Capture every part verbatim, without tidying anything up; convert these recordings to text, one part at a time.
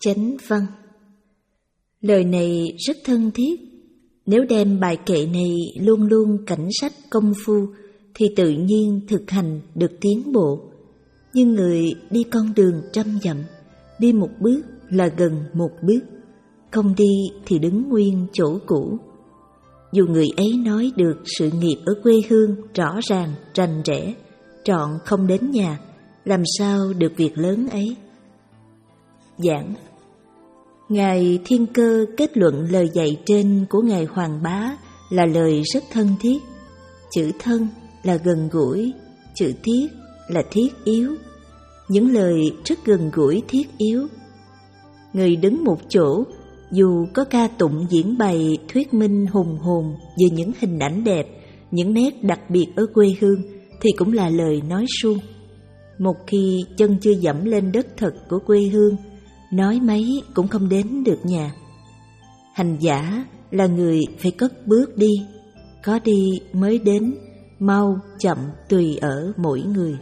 Chánh văn. Lời này rất thân thiết. Nếu đem bài kệ này luôn luôn cảnh sách công phu thì tự nhiên thực hành được tiến bộ. Nhưng người đi con đường trăm dặm, đi một bước là gần một bước, không đi thì đứng nguyên chỗ cũ. Dù người ấy nói được sự nghiệp ở quê hương rõ ràng, rành rẽ, trọn không đến nhà, làm sao được việc lớn ấy? Giảng. Ngài Thiên Cơ kết luận lời dạy trên của Ngài Hoàng Bá là lời rất thân thiết. Chữ thân là gần gũi, chữ thiết là thiết yếu. Những lời rất gần gũi thiết yếu. Người đứng một chỗ, dù có ca tụng diễn bày thuyết minh hùng hồn về những hình ảnh đẹp, những nét đặc biệt ở quê hương thì cũng là lời nói suông. Một khi chân chưa dẫm lên đất thật của quê hương, nói mấy cũng không đến được nhà. Hành giả là người phải cất bước đi, có đi mới đến, mau chậm tùy ở mỗi người.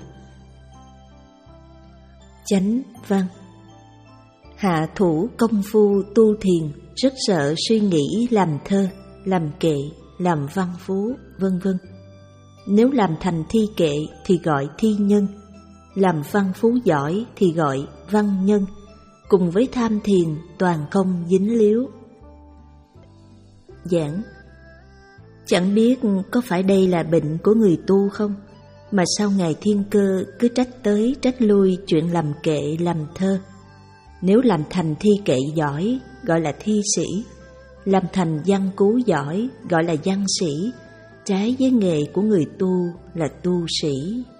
Chánh văn. Hạ thủ công phu tu thiền rất sợ suy nghĩ làm thơ, làm kệ, làm văn phú, vân vân. Nếu làm thành thi kệ thì gọi thi nhân, làm văn phú giỏi thì gọi văn nhân. Cùng với tham thiền toàn không dính líu. Giảng. Chẳng biết có phải đây là bệnh của người tu không, mà sao Ngài Thiên Cơ cứ trách tới trách lui chuyện làm kệ làm thơ. Nếu làm thành thi kệ giỏi gọi là thi sĩ, làm thành văn cú giỏi gọi là văn sĩ, trái với nghề của người tu là tu sĩ.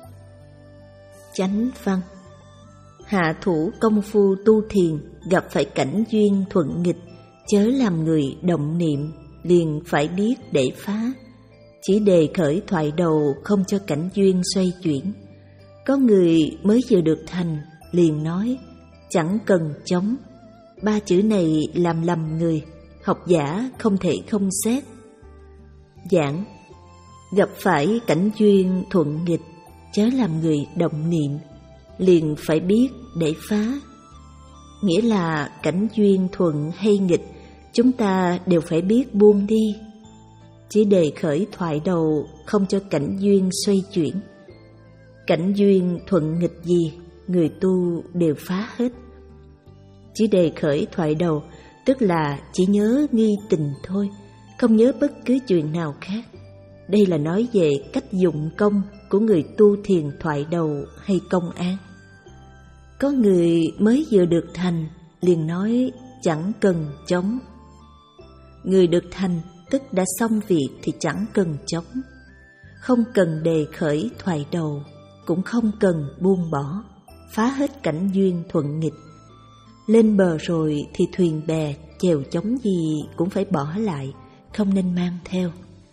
Chánh văn. Hạ thủ công phu tu thiền gặp phải cảnh duyên thuận nghịch, chớ làm người động niệm, liền phải biết để phá. Chỉ đề khởi thoại đầu không cho cảnh duyên xoay chuyển. Có người mới vừa được thành, liền nói chẳng cần chống. Ba chữ này làm lầm người, học giả không thể không xét. Giảng. Gặp phải cảnh duyên thuận nghịch, chớ làm người động niệm, liền phải biết để phá. Nghĩa là cảnh duyên thuận hay nghịch, chúng ta đều phải biết buông đi. Chỉ đề khởi thoại đầu không cho cảnh duyên xoay chuyển. Cảnh duyên thuận nghịch gì, người tu đều phá hết. Chỉ đề khởi thoại đầu tức là chỉ nhớ nghi tình thôi, không nhớ bất cứ chuyện nào khác. Đây là nói về cách dụng công của người tu thiền thoại đầu hay công án. Có người mới vừa được thành, liền nói chẳng cần chống. Người được thành tức đã xong việc thì chẳng cần chống. Không cần đề khởi thoại đầu, cũng không cần buông bỏ, phá hết cảnh duyên thuận nghịch. Lên bờ rồi thì thuyền bè, chèo chống gì cũng phải bỏ lại, không nên mang theo.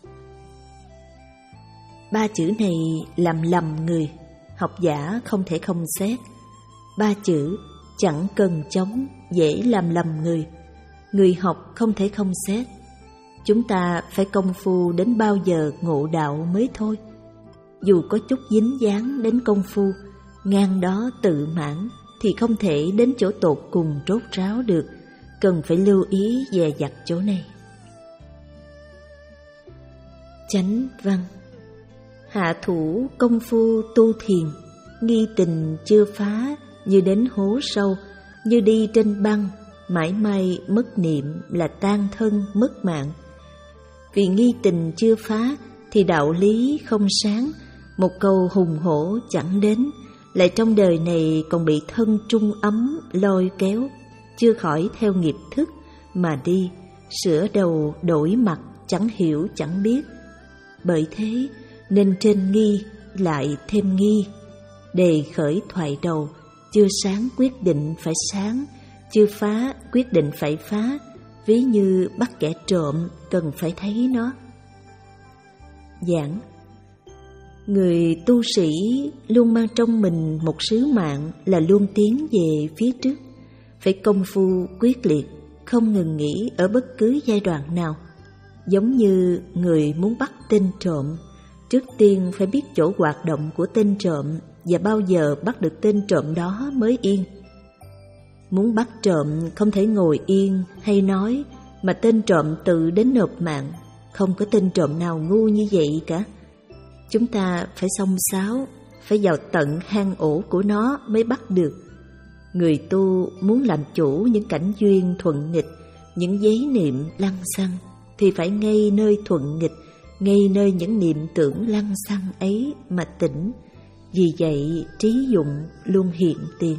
Ba chữ này làm lầm người, học giả không thể không xét. Ba chữ chẳng cần chống dễ làm lầm người, người học không thể không xét. Chúng ta phải công phu đến bao giờ ngộ đạo mới thôi. Dù có chút dính dáng đến công phu, ngang đó tự mãn thì không thể đến chỗ tột cùng rốt ráo được, cần phải lưu ý dè dặt chỗ này. Chánh văn. Hạ thủ công phu tu thiền, nghi tình chưa phá, như đến hố sâu, như đi trên băng, mãi may mất niệm là tan thân mất mạng. Vì nghi tình chưa phá thì đạo lý không sáng, một câu hùng hổ chẳng đến, lại trong đời này còn bị thân trung ấm lôi kéo, chưa khỏi theo nghiệp thức mà đi, sửa đầu đổi mặt chẳng hiểu chẳng biết. Bởi thế nên trên nghi lại thêm nghi, đề khởi thoại đầu, chưa sáng quyết định phải sáng, chưa phá quyết định phải phá, ví như bắt kẻ trộm cần phải thấy nó. Giảng. Người tu sĩ luôn mang trong mình một sứ mạng là luôn tiến về phía trước, phải công phu quyết liệt, không ngừng nghỉ ở bất cứ giai đoạn nào. Giống như người muốn bắt tên trộm, trước tiên phải biết chỗ hoạt động của tên trộm và bao giờ bắt được tên trộm đó mới yên. Muốn bắt trộm không thể ngồi yên hay nói, mà tên trộm tự đến nộp mạng. Không có tên trộm nào ngu như vậy cả. Chúng ta phải xông xáo, phải vào tận hang ổ của nó mới bắt được. Người tu muốn làm chủ những cảnh duyên thuận nghịch, những giấy niệm lăng xăng, thì phải ngay nơi thuận nghịch, ngay nơi những niệm tưởng lăng xăng ấy mà tỉnh. Vì vậy trí dụng luôn hiện tiền.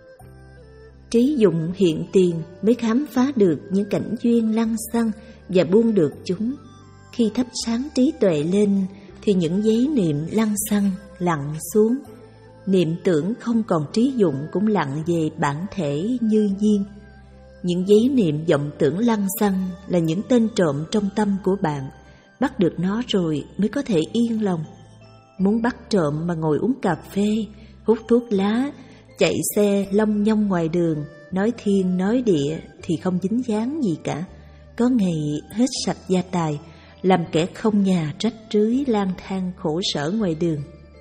Trí dụng hiện tiền mới khám phá được những cảnh duyên lăng xăng và buông được chúng. Khi thắp sáng trí tuệ lên thì những giấy niệm lăng xăng lặng xuống. Niệm tưởng không còn trí dụng cũng lặng về bản thể như nhiên. Những giấy niệm vọng tưởng lăng xăng là những tên trộm trong tâm của bạn. Bắt được nó rồi mới có thể yên lòng. Muốn bắt trộm mà ngồi uống cà phê, hút thuốc lá, chạy xe long nhong ngoài đường, nói thiên nói địa thì không dính dáng gì cả. Có ngày hết sạch gia tài, làm kẻ không nhà trách trưới lang thang khổ sở ngoài đường.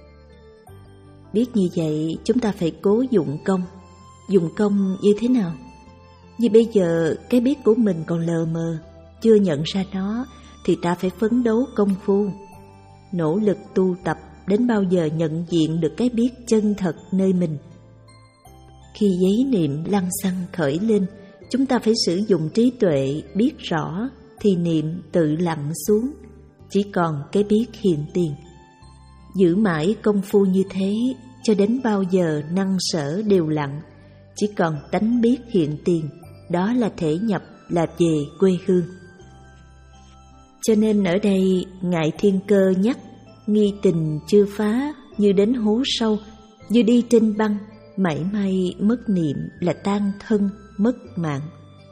Biết như vậy, chúng ta phải cố dụng công. Dùng công như thế nào? Như bây giờ cái biết của mình còn lờ mờ, chưa nhận ra nó, thì ta phải phấn đấu công phu, nỗ lực tu tập đến bao giờ nhận diện được cái biết chân thật nơi mình. Khi giấy niệm lăng xăng khởi lên, chúng ta phải sử dụng trí tuệ biết rõ, thì niệm tự lặng xuống, chỉ còn cái biết hiện tiền. Giữ mãi công phu như thế, cho đến bao giờ năng sở đều lặng, chỉ còn tánh biết hiện tiền, đó là thể nhập, là về quê hương. Cho nên ở đây Ngài Thiên Cơ nhắc, nghi tình chưa phá, như đến hố sâu, như đi trên băng, mảy may mất niệm là tan thân, mất mạng.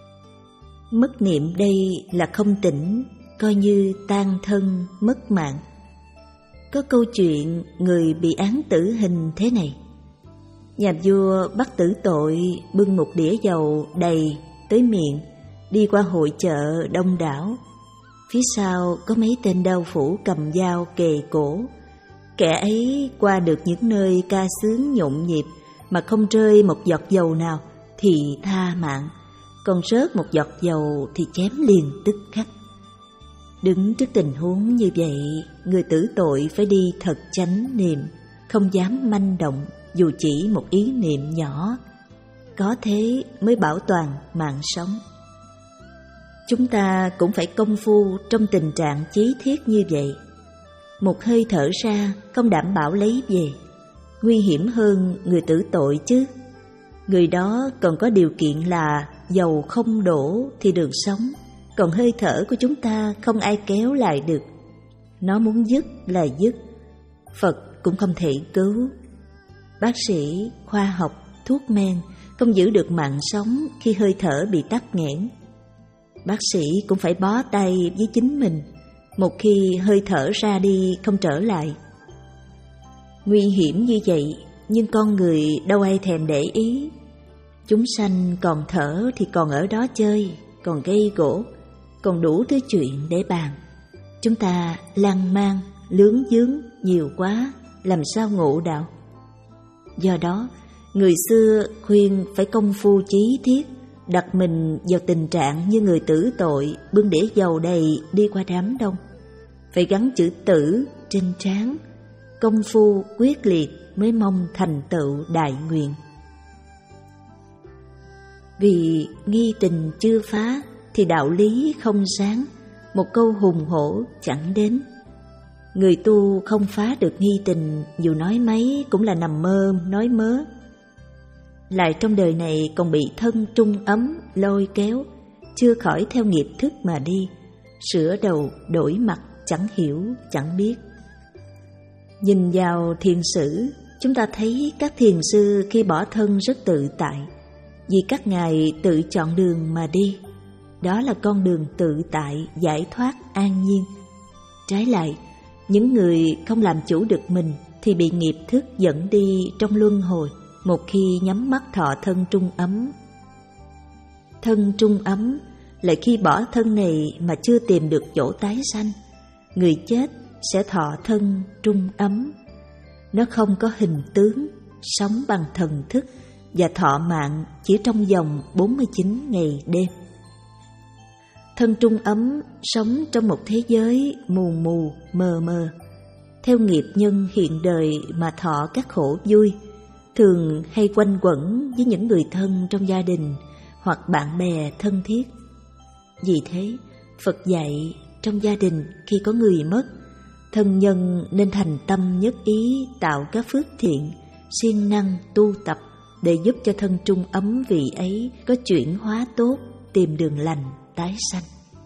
Mất niệm đây là không tỉnh, coi như tan thân, mất mạng. Có câu chuyện người bị án tử hình thế này. Nhà vua bắt tử tội bưng một đĩa dầu đầy tới miệng, đi qua hội chợ đông đảo. Phía sau có mấy tên đao phủ cầm dao kề cổ. Kẻ ấy qua được những nơi ca sướng nhộn nhịp mà không rơi một giọt dầu nào thì tha mạng, còn rớt một giọt dầu thì chém liền tức khắc. Đứng trước tình huống như vậy, người tử tội phải đi thật chánh niệm, không dám manh động dù chỉ một ý niệm nhỏ. Có thế mới bảo toàn mạng sống. Chúng ta cũng phải công phu trong tình trạng chí thiết như vậy. Một hơi thở ra không đảm bảo lấy về, nguy hiểm hơn người tử tội chứ. Người đó còn có điều kiện là dầu không đổ thì được sống, còn hơi thở của chúng ta không ai kéo lại được. Nó muốn dứt là dứt, Phật cũng không thể cứu. Bác sĩ, khoa học, thuốc men không giữ được mạng sống khi hơi thở bị tắc nghẽn. Bác sĩ cũng phải bó tay với chính mình một khi hơi thở ra đi không trở lại. Nguy hiểm như vậy, nhưng con người đâu ai thèm để ý. Chúng sanh còn thở thì còn ở đó chơi, còn gây gỗ, còn đủ thứ chuyện để bàn. Chúng ta lan man, lướng vướng nhiều quá, làm sao ngộ đạo. Do đó, người xưa khuyên phải công phu chí thiết, đặt mình vào tình trạng như người tử tội bưng đĩa dầu đầy đi qua đám đông. Phải gắn chữ tử trên trán, công phu quyết liệt mới mong thành tựu đại nguyện. Vì nghi tình chưa phá thì đạo lý không sáng, một câu hùng hổ chẳng đến. Người tu không phá được nghi tình, dù nói mấy cũng là nằm mơ nói mớ. Lại trong đời này còn bị thân trung ấm lôi kéo, chưa khỏi theo nghiệp thức mà đi, sửa đầu đổi mặt chẳng hiểu chẳng biết. Nhìn vào thiền sử, chúng ta thấy các thiền sư khi bỏ thân rất tự tại, vì các ngài tự chọn đường mà đi. Đó là con đường tự tại, giải thoát, an nhiên. Trái lại, những người không làm chủ được mình thì bị nghiệp thức dẫn đi trong luân hồi, một khi nhắm mắt thọ thân trung ấm. Thân trung ấm lại khi bỏ thân này mà chưa tìm được chỗ tái sanh, người chết sẽ thọ thân trung ấm. Nó không có hình tướng, sống bằng thần thức, và thọ mạng chỉ trong vòng bốn mươi chín ngày đêm. Thân Trung Ấm sống trong một thế giới mù mù, mờ mờ, theo nghiệp nhân hiện đời mà thọ các khổ vui, thường hay quanh quẩn với những người thân trong gia đình hoặc bạn bè thân thiết. Vì thế, Phật dạy trong gia đình khi có người mất, thân nhân nên thành tâm nhất ý tạo các phước thiện, siêng năng tu tập để giúp cho thân Trung Ấm vị ấy có chuyển hóa tốt, tìm đường lành, tái sanh.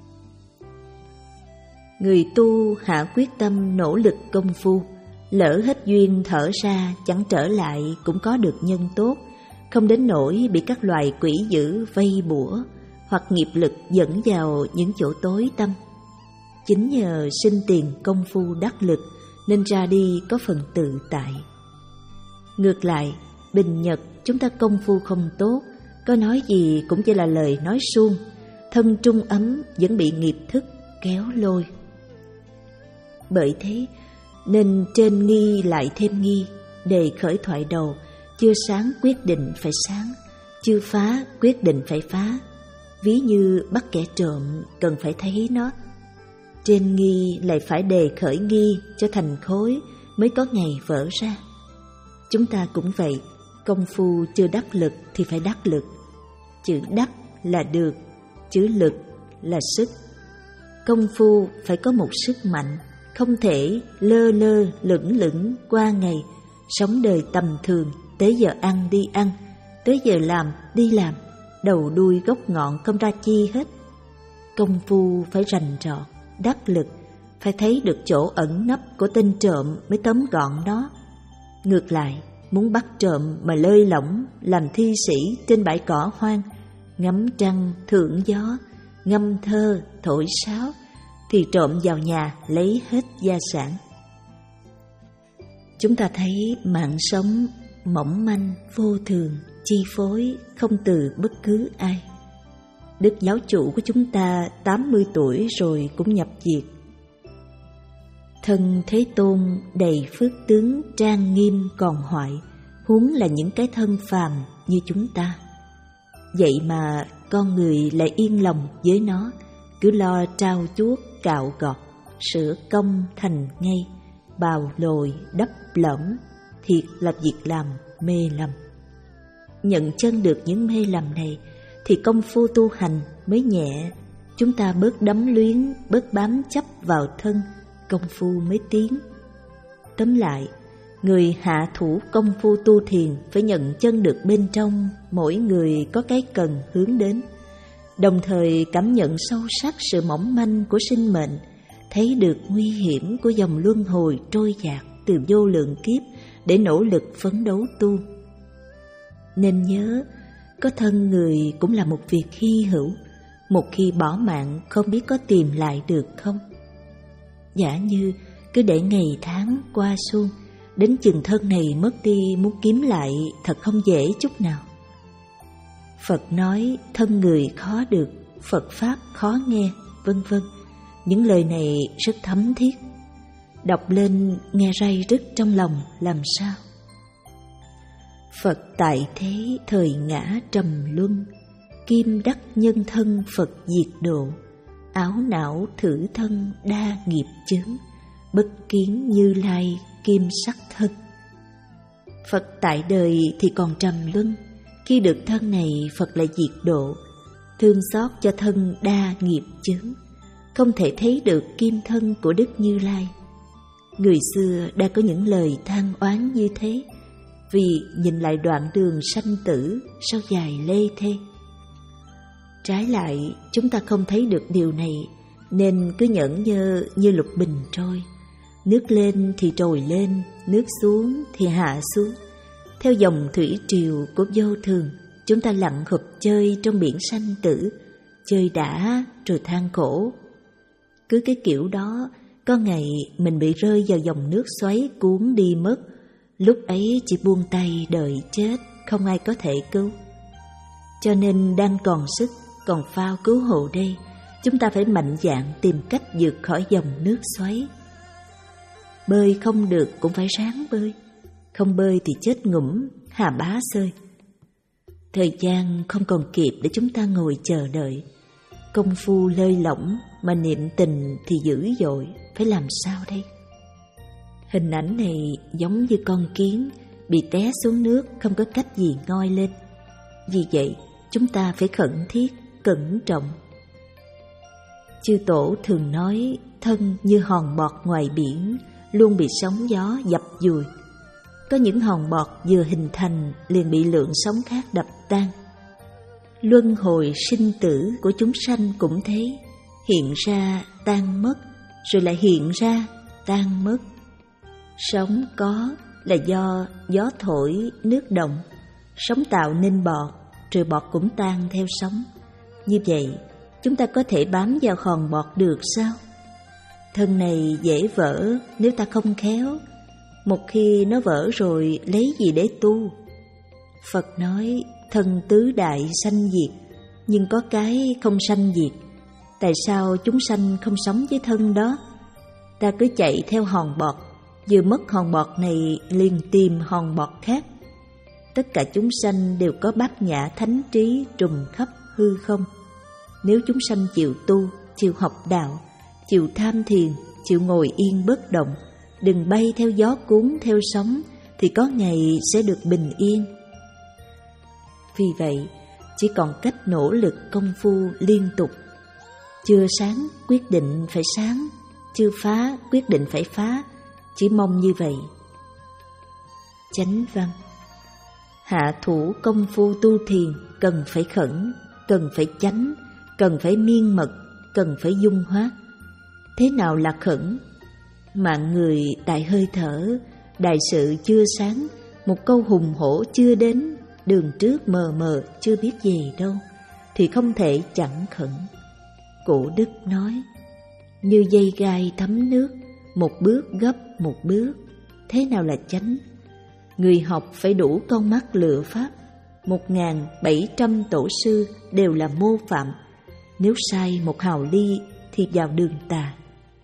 Người tu hạ quyết tâm nỗ lực công phu, lỡ hết duyên thở ra chẳng trở lại cũng có được nhân tốt, không đến nỗi bị các loài quỷ dữ vây bủa hoặc nghiệp lực dẫn vào những chỗ tối tăm. Chính nhờ sinh tiền công phu đắc lực nên ra đi có phần tự tại. Ngược lại, bình nhật chúng ta công phu không tốt, có nói gì cũng chỉ là lời nói suông, thân Trung Ấm vẫn bị nghiệp thức kéo lôi. Bởi thế nên trên nghi lại thêm nghi, đề khởi thoại đầu, chưa sáng quyết định phải sáng, chưa phá quyết định phải phá. Ví như bắt kẻ trộm cần phải thấy nó. Trên nghi lại phải đề khởi nghi cho thành khối mới có ngày vỡ ra. Chúng ta cũng vậy, công phu chưa đắc lực thì phải đắc lực. Chữ đắc là được, chữ lực là sức. Công phu phải có một sức mạnh, không thể lơ lơ lửng lửng qua ngày, sống đời tầm thường, tới giờ ăn đi ăn, tới giờ làm đi làm, đầu đuôi gốc ngọn không ra chi hết. Công phu phải rành rọt, đắc lực, phải thấy được chỗ ẩn nấp của tên trộm mới tóm gọn nó. Ngược lại, muốn bắt trộm mà lơi lỏng, làm thi sĩ trên bãi cỏ hoang, ngắm trăng thưởng gió, ngâm thơ thổi sáo, thì trộm vào nhà lấy hết gia sản. Chúng ta thấy mạng sống mỏng manh, vô thường, chi phối không từ bất cứ ai. Đức giáo chủ của chúng ta tám mươi tuổi rồi cũng nhập diệt. Thân Thế Tôn đầy phước tướng trang nghiêm còn hoại, huống là những cái thân phàm như chúng ta. Vậy mà con người lại yên lòng với nó, cứ lo trao chuốt cạo gọt, sửa công thành ngay, bào lồi đắp lẫm, thiệt là việc làm mê lầm. Nhận chân được những mê lầm này thì công phu tu hành mới nhẹ, chúng ta bớt đắm luyến, bớt bám chấp vào thân, công phu mới tiến. Tóm lại, người hạ thủ công phu tu thiền phải nhận chân được bên trong mỗi người có cái cần hướng đến, đồng thời cảm nhận sâu sắc sự mỏng manh của sinh mệnh, thấy được nguy hiểm của dòng luân hồi trôi dạt từ vô lượng kiếp để nỗ lực phấn đấu tu. Nên nhớ, có thân người cũng là một việc hy hữu, một khi bỏ mạng không biết có tìm lại được không. Giả như cứ để ngày tháng qua xuông, đến chừng thân này mất đi muốn kiếm lại thật không dễ chút nào. Phật nói thân người khó được, Phật Pháp khó nghe, vân vân. Những lời này rất thấm thiết. Đọc lên nghe ray rứt trong lòng làm sao. Phật tại thế thời ngã trầm luân, kim đắc nhân thân Phật diệt độ, áo não thử thân đa nghiệp chướng, bất kiến Như Lai kim sắc thân. Phật tại đời thì còn trầm luân, khi được thân này Phật lại diệt độ, thương xót cho thân đa nghiệp chướng, không thể thấy được kim thân của Đức Như Lai. Người xưa đã có những lời than oán như thế, vì nhìn lại đoạn đường sanh tử sao dài lê thê. Trái lại, chúng ta không thấy được điều này, nên cứ nhẫn nhơ như lục bình trôi. Nước lên thì trồi lên, nước xuống thì hạ xuống. Theo dòng thủy triều của vô thường, chúng ta lặn hụp chơi trong biển sanh tử, chơi đã rồi than khổ. Cứ cái kiểu đó, có ngày mình bị rơi vào dòng nước xoáy cuốn đi mất. Lúc ấy chỉ buông tay đợi chết, không ai có thể cứu. Cho nên đang còn sức, còn phao cứu hộ đây, chúng ta phải mạnh dạn tìm cách vượt khỏi dòng nước xoáy. Bơi không được cũng phải ráng bơi, không bơi thì chết ngủm, hà bá xơi. Thời gian không còn kịp để chúng ta ngồi chờ đợi. Công phu lơi lỏng mà niệm tình thì dữ dội, phải làm sao đây? Hình ảnh này giống như con kiến bị té xuống nước không có cách gì ngoi lên. Vì vậy, chúng ta phải khẩn thiết, cẩn trọng. Chư Tổ thường nói thân như hòn bọt ngoài biển, luôn bị sóng gió dập dùi. Có những hòn bọt vừa hình thành liền bị lượng sóng khác đập tan. Luân hồi sinh tử của chúng sanh cũng thế, hiện ra tan mất, rồi lại hiện ra tan mất. Sóng có là do gió thổi nước động, sóng tạo nên bọt, rồi bọt cũng tan theo sóng. Như vậy, chúng ta có thể bám vào hòn bọt được sao? Thân này dễ vỡ nếu ta không khéo. Một khi nó vỡ rồi lấy gì để tu? Phật nói thân tứ đại sanh diệt, nhưng có cái không sanh diệt. Tại sao chúng sanh không sống với thân đó? Ta cứ chạy theo hòn bọt, vừa mất hòn bọt này liền tìm hòn bọt khác. Tất cả chúng sanh đều có bát nhã thánh trí trùm khắp hư không. Nếu chúng sanh chịu tu, chịu học đạo, chịu tham thiền, chịu ngồi yên bất động, đừng bay theo gió cuốn theo sóng, thì có ngày sẽ được bình yên. Vì vậy, chỉ còn cách nỗ lực công phu liên tục. Chưa sáng quyết định phải sáng, chưa phá quyết định phải phá, chỉ mong như vậy. Chánh văn: hạ thủ công phu tu thiền cần phải khẩn, cần phải chánh, cần phải miên mật, cần phải dung hóa. Thế nào là khẩn? Mạng người tại hơi thở, đại sự chưa sáng, một câu hùng hổ chưa đến, đường trước mờ mờ chưa biết gì đâu, thì không thể chẳng khẩn. Cổ Đức nói, như dây gai thấm nước, một bước gấp một bước. Thế nào là chánh? Người học phải đủ con mắt lựa pháp. Một ngàn bảy trăm tổ sư đều là mô phạm. Nếu sai một hào ly thì vào đường tà.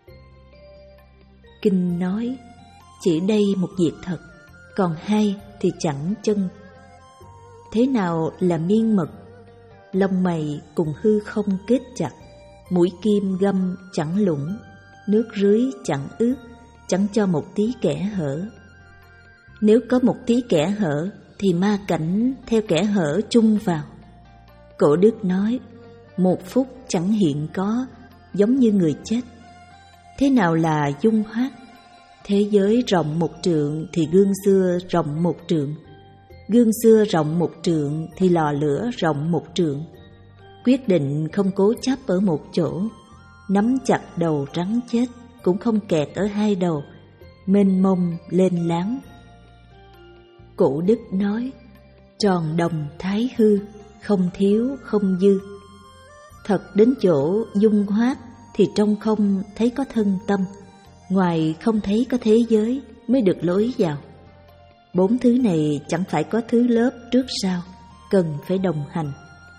Kinh nói, chỉ đây một việc thật, còn hai thì chẳng chân. Thế nào là miên mật? Lông mày cùng hư không kết chặt, mũi kim găm chẳng lũng, nước rưới chẳng ướt, chẳng cho một tí kẽ hở. Nếu có một tí kẽ hở thì ma cảnh theo kẽ hở chung vào. Cổ Đức nói, một phút chẳng hiện có, giống như người chết. Thế nào là dung hoát? Thế giới rộng một trượng thì gương xưa rộng một trượng, gương xưa rộng một trượng thì lò lửa rộng một trượng. Quyết định không cố chấp ở một chỗ, nắm chặt đầu rắn chết cũng không kẹt ở hai đầu, mênh mông lên láng. Cổ Đức nói, tròn đồng thái hư, không thiếu không dư. Thật đến chỗ dung hoát thì trong không thấy có thân tâm, ngoài không thấy có thế giới mới được lối vào. Bốn thứ này chẳng phải có thứ lớp trước sau, cần phải đồng hành.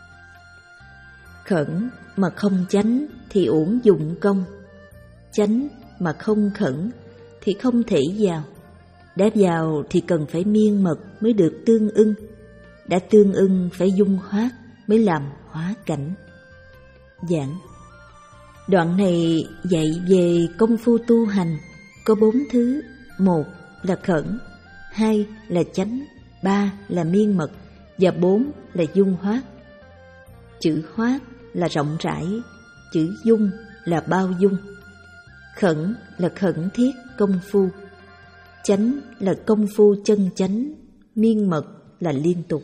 Khẩn mà không chánh thì uổng dụng công, chánh mà không khẩn thì không thể vào. Đã vào thì cần phải miên mật mới được tương ưng, đã tương ưng phải dung hoát mới làm hóa cảnh. Giảng đoạn này dạy về công phu tu hành có bốn thứ. Một là khẩn, hai là chánh, ba là miên mật và bốn là dung hoát. Chữ hoát là rộng rãi, chữ dung là bao dung. Khẩn là khẩn thiết công phu, chánh là công phu chân chánh, miên mật là liên tục.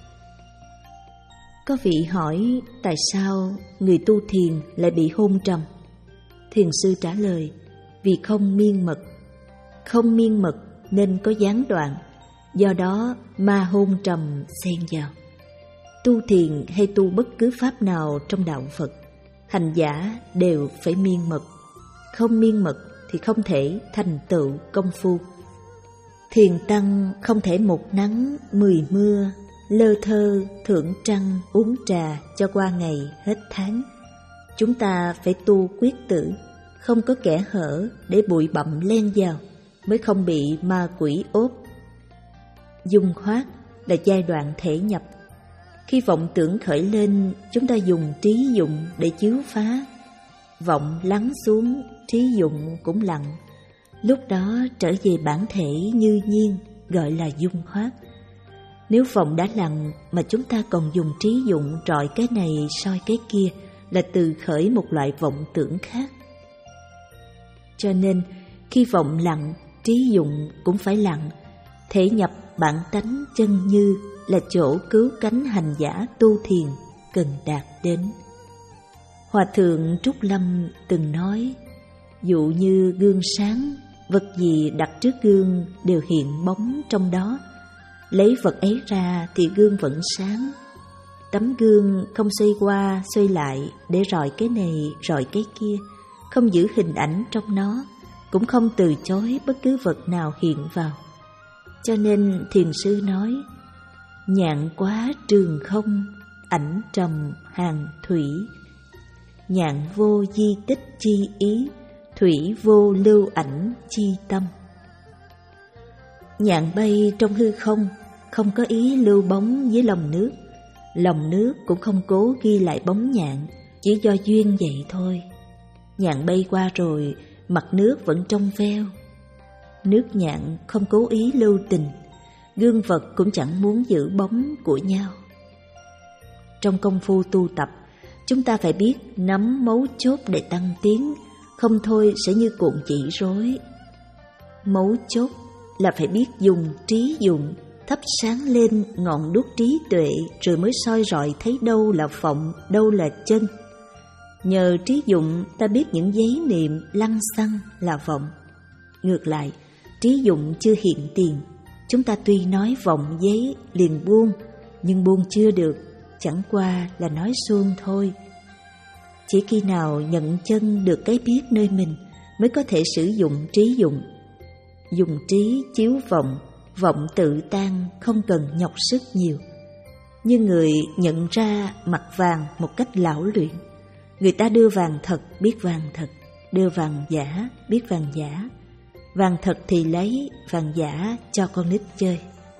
Có vị hỏi tại sao người tu thiền lại bị hôn trầm? Thiền sư trả lời, vì không miên mật. Không miên mật nên có gián đoạn, do đó ma hôn trầm xen vào. Tu thiền hay tu bất cứ pháp nào trong đạo Phật, hành giả đều phải miên mật. Không miên mật thì không thể thành tựu công phu. Thiền tăng không thể một nắng mười mưa, lơ thơ thưởng trăng uống trà cho qua ngày hết tháng. Chúng ta phải tu quyết tử, không có kẽ hở để bụi bặm len vào, mới không bị ma quỷ ốp. Dung hoát là giai đoạn thể nhập. Khi vọng tưởng khởi lên, chúng ta dùng trí dụng để chiếu phá. Vọng lắng xuống, trí dụng cũng lặng. Lúc đó trở về bản thể như nhiên, gọi là dung hoát. Nếu vọng đã lặng mà chúng ta còn dùng trí dụng trọi cái này soi cái kia, là từ khởi một loại vọng tưởng khác. Cho nên khi vọng lặng, trí dụng cũng phải lặng. Thể nhập bản tánh chân như là chỗ cứu cánh hành giả tu thiền cần đạt đến. Hòa thượng Trúc Lâm từng nói, dụ như gương sáng, vật gì đặt trước gương đều hiện bóng trong đó. Lấy vật ấy ra thì gương vẫn sáng. Tấm gương không xoay qua xoay lại để rọi cái này rọi cái kia, không giữ hình ảnh trong nó, cũng không từ chối bất cứ vật nào hiện vào. Cho nên thiền sư nói, nhạn quá trường không, ảnh trầm hàng thủy. Nhạn vô di tích chi ý, thủy vô lưu ảnh chi tâm. Nhạn bay trong hư không, không có ý lưu bóng dưới lòng nước. Lòng nước cũng không cố ghi lại bóng nhạn, chỉ do duyên vậy thôi. Nhạn bay qua rồi, mặt nước vẫn trong veo. Nước nhạn không cố ý lưu tình, gương vật cũng chẳng muốn giữ bóng của nhau. Trong công phu tu tập, chúng ta phải biết nắm mấu chốt để tăng tiến, không thôi sẽ như cuộn chỉ rối. Mấu chốt là phải biết dùng trí dụng, thắp sáng lên ngọn đuốc trí tuệ, rồi mới soi rọi thấy đâu là vọng, đâu là chân. Nhờ trí dụng ta biết những giấy niệm lăng xăng là vọng. Ngược lại, trí dụng chưa hiện tiền, chúng ta tuy nói vọng giấy liền buông, nhưng buông chưa được, chẳng qua là nói suông thôi. Chỉ khi nào nhận chân được cái biết nơi mình mới có thể sử dụng trí dụng. Dùng trí chiếu vọng, vọng tự tan, không cần nhọc sức nhiều. Như người nhận ra mặt vàng một cách lão luyện. Người ta đưa vàng thật biết vàng thật, đưa vàng giả biết vàng giả. Vàng thật thì lấy, vàng giả cho con nít chơi.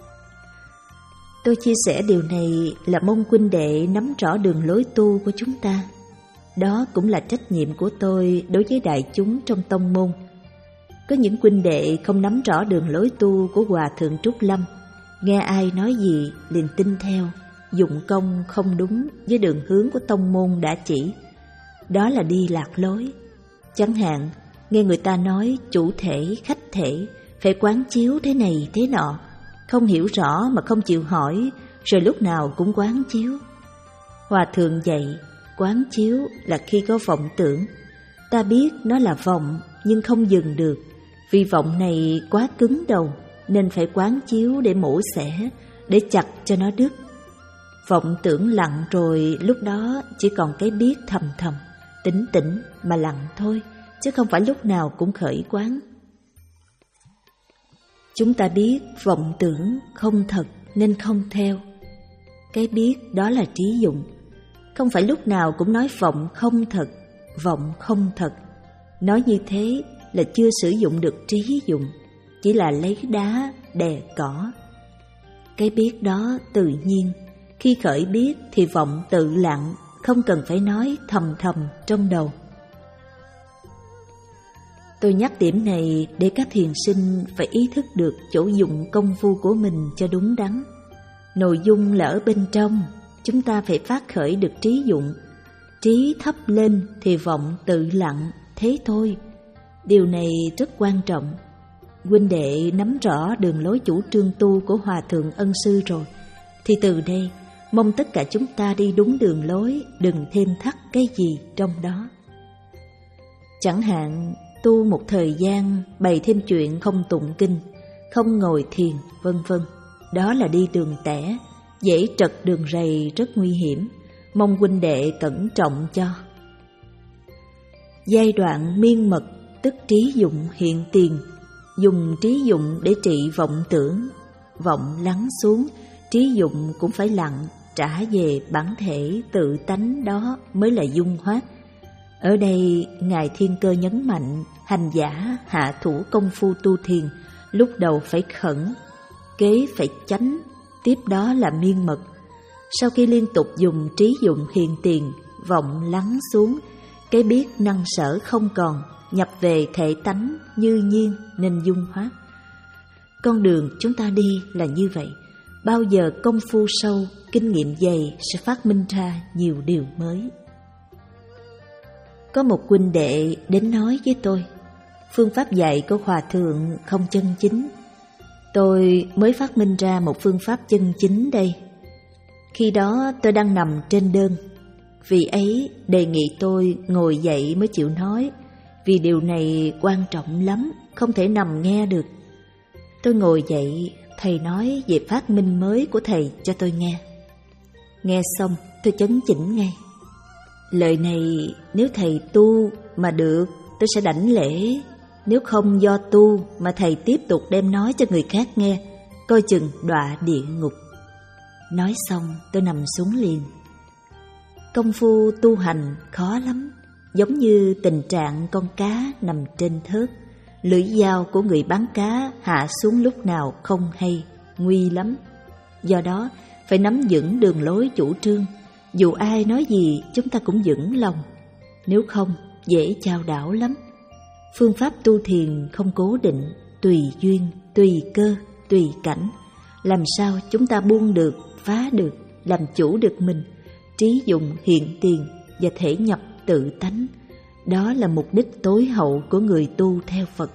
Tôi chia sẻ điều này là mong huynh đệ nắm rõ đường lối tu của chúng ta. Đó cũng là trách nhiệm của tôi đối với đại chúng trong tông môn. Có những huynh đệ không nắm rõ đường lối tu của Hòa thượng Trúc Lâm, nghe ai nói gì liền tin theo, dụng công không đúng với đường hướng của tông môn đã chỉ. Đó là đi lạc lối. Chẳng hạn, nghe người ta nói chủ thể, khách thể, phải quán chiếu thế này thế nọ, không hiểu rõ mà không chịu hỏi, rồi lúc nào cũng quán chiếu. Hòa thượng dạy, quán chiếu là khi có vọng tưởng. Ta biết nó là vọng nhưng không dừng được, vì vọng này quá cứng đầu, nên phải quán chiếu để mổ xẻ, để chặt cho nó đứt. Vọng tưởng lặng rồi, lúc đó chỉ còn cái biết thầm thầm, tĩnh tĩnh mà lặng thôi, chứ không phải lúc nào cũng khởi quán. Chúng ta biết vọng tưởng không thật nên không theo. Cái biết đó là trí dụng. Không phải lúc nào cũng nói vọng không thật, vọng không thật. Nói như thế là chưa sử dụng được trí dụng, chỉ là lấy đá đè cỏ. Cái biết đó tự nhiên, khi khởi biết thì vọng tự lặng, không cần phải nói thầm thầm trong đầu. Tôi nhắc điểm này để các thiền sinh phải ý thức được chỗ dụng công phu của mình cho đúng đắn. Nội dung là ở bên trong, chúng ta phải phát khởi được trí dụng. Trí thấp lên thì vọng tự lặng, thế thôi. Điều này rất quan trọng. Huynh đệ nắm rõ đường lối chủ trương tu của Hòa thượng Ân Sư rồi, thì từ đây mong tất cả chúng ta đi đúng đường lối, đừng thêm thắt cái gì trong đó. Chẳng hạn tu một thời gian bày thêm chuyện không tụng kinh, không ngồi thiền, vân vân. Đó là đi đường tẻ, dễ trật đường rầy, rất nguy hiểm. Mong huynh đệ cẩn trọng cho. Giai đoạn miên mật tức trí dụng hiện tiền. Dùng trí dụng để trị vọng tưởng. Vọng lắng xuống, trí dụng cũng phải lặng, trả về bản thể tự tánh đó mới là dung hoát. Ở đây Ngài Thiên Cơ nhấn mạnh hành giả hạ thủ công phu tu thiền, lúc đầu phải khẩn, kế phải chánh, tiếp đó là miên mật. Sau khi liên tục dùng trí dụng hiện tiền, vọng lắng xuống, cái biết năng sở không còn, nhập về thể tánh như nhiên nên dung hóa. Con đường chúng ta đi là như vậy. Bao giờ công phu sâu, kinh nghiệm dày sẽ phát minh ra nhiều điều mới. Có một huynh đệ đến nói với tôi, phương pháp dạy của Hòa Thượng không chân chính. Tôi mới phát minh ra một phương pháp chân chính đây. Khi đó tôi đang nằm trên đơn. Vì ấy đề nghị tôi ngồi dậy mới chịu nói, vì điều này quan trọng lắm, không thể nằm nghe được. Tôi ngồi dậy, thầy nói về phát minh mới của thầy cho tôi nghe. Nghe xong tôi chấn chỉnh ngay. Lời này nếu thầy tu mà được tôi sẽ đảnh lễ, nếu không do tu mà thầy tiếp tục đem nói cho người khác nghe, coi chừng đọa địa ngục. Nói xong tôi nằm xuống liền. Công phu tu hành khó lắm, giống như tình trạng con cá nằm trên thớt, lưỡi dao của người bán cá hạ xuống lúc nào không hay, nguy lắm. Do đó phải nắm vững đường lối chủ trương, dù ai nói gì chúng ta cũng vững lòng, nếu không dễ chao đảo lắm. Phương pháp tu thiền không cố định, tùy duyên, tùy cơ, tùy cảnh. Làm sao chúng ta buông được, phá được, làm chủ được mình, trí dụng hiện tiền và thể nhập tự tánh. Đó là mục đích tối hậu của người tu theo Phật.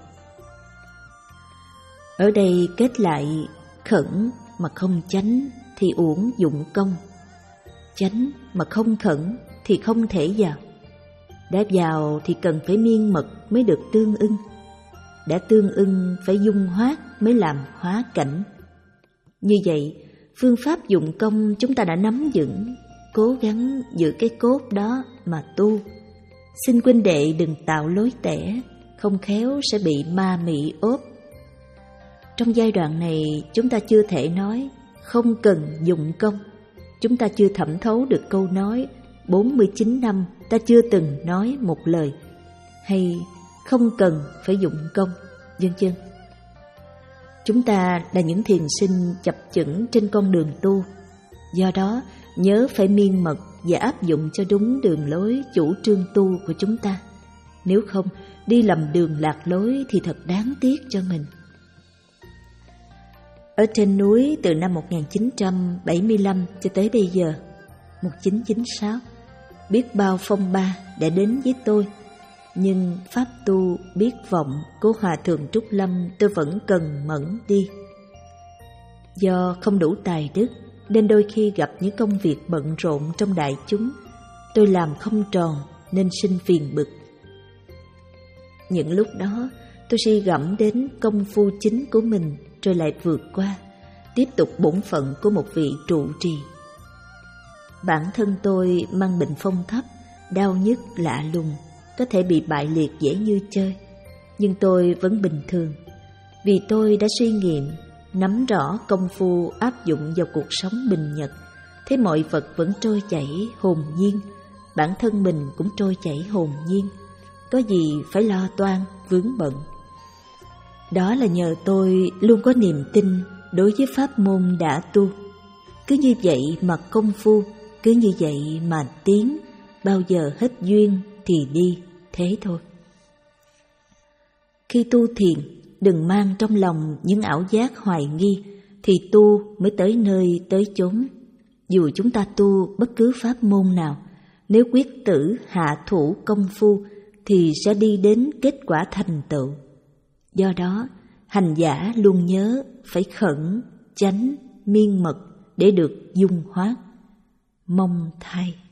Ở đây kết lại, khẩn mà không chánh thì uổng dụng công, chánh mà không khẩn thì không thể vào. Đã vào thì cần phải miên mật mới được tương ưng, đã tương ưng phải dung hóa mới làm hóa cảnh. Như vậy, phương pháp dụng công chúng ta đã nắm vững, cố gắng giữ cái cốt đó mà tu. Xin huynh đệ đừng tạo lối tẻ, không khéo sẽ bị ma mị ốp. Trong giai đoạn này chúng ta chưa thể nói không cần dụng công. Chúng ta chưa thẩm thấu được câu nói bốn mươi chín năm ta chưa từng nói một lời, hay không cần phải dụng công, vân vân. Chúng ta là những thiền sinh chập chững trên con đường tu, do đó nhớ phải miên mật và áp dụng cho đúng đường lối chủ trương tu của chúng ta. Nếu không, đi lầm đường lạc lối thì thật đáng tiếc cho mình. Ở trên núi từ năm một nghìn chín trăm bảy mươi lăm cho tới bây giờ, một nghìn chín trăm chín mươi sáu, biết bao phong ba đã đến với tôi, nhưng pháp tu biết vọng của Hòa Thượng Trúc Lâm tôi vẫn cần mẫn đi. Do không đủ tài đức nên đôi khi gặp những công việc bận rộn trong đại chúng, tôi làm không tròn nên sinh phiền bực. Những lúc đó tôi suy gẫm đến công phu chính của mình, rồi lại vượt qua, tiếp tục bổn phận của một vị trụ trì. Bản thân tôi mang bệnh phong thấp, đau nhức lạ lùng, có thể bị bại liệt dễ như chơi, nhưng tôi vẫn bình thường, vì tôi đã suy nghiệm, nắm rõ công phu áp dụng vào cuộc sống bình nhật, thấy mọi vật vẫn trôi chảy hồn nhiên, bản thân mình cũng trôi chảy hồn nhiên, có gì phải lo toan vướng bận. Đó là nhờ tôi luôn có niềm tin đối với pháp môn đã tu. Cứ như vậy mà công phu, cứ như vậy mà tiến, bao giờ hết duyên thì đi, thế thôi. Khi tu thiền, đừng mang trong lòng những ảo giác hoài nghi, thì tu mới tới nơi tới chốn. Dù chúng ta tu bất cứ pháp môn nào, nếu quyết tử hạ thủ công phu thì sẽ đi đến kết quả thành tựu. Do đó, hành giả luôn nhớ phải khẩn, chánh, miên mật để được dung hóa. Mong thay.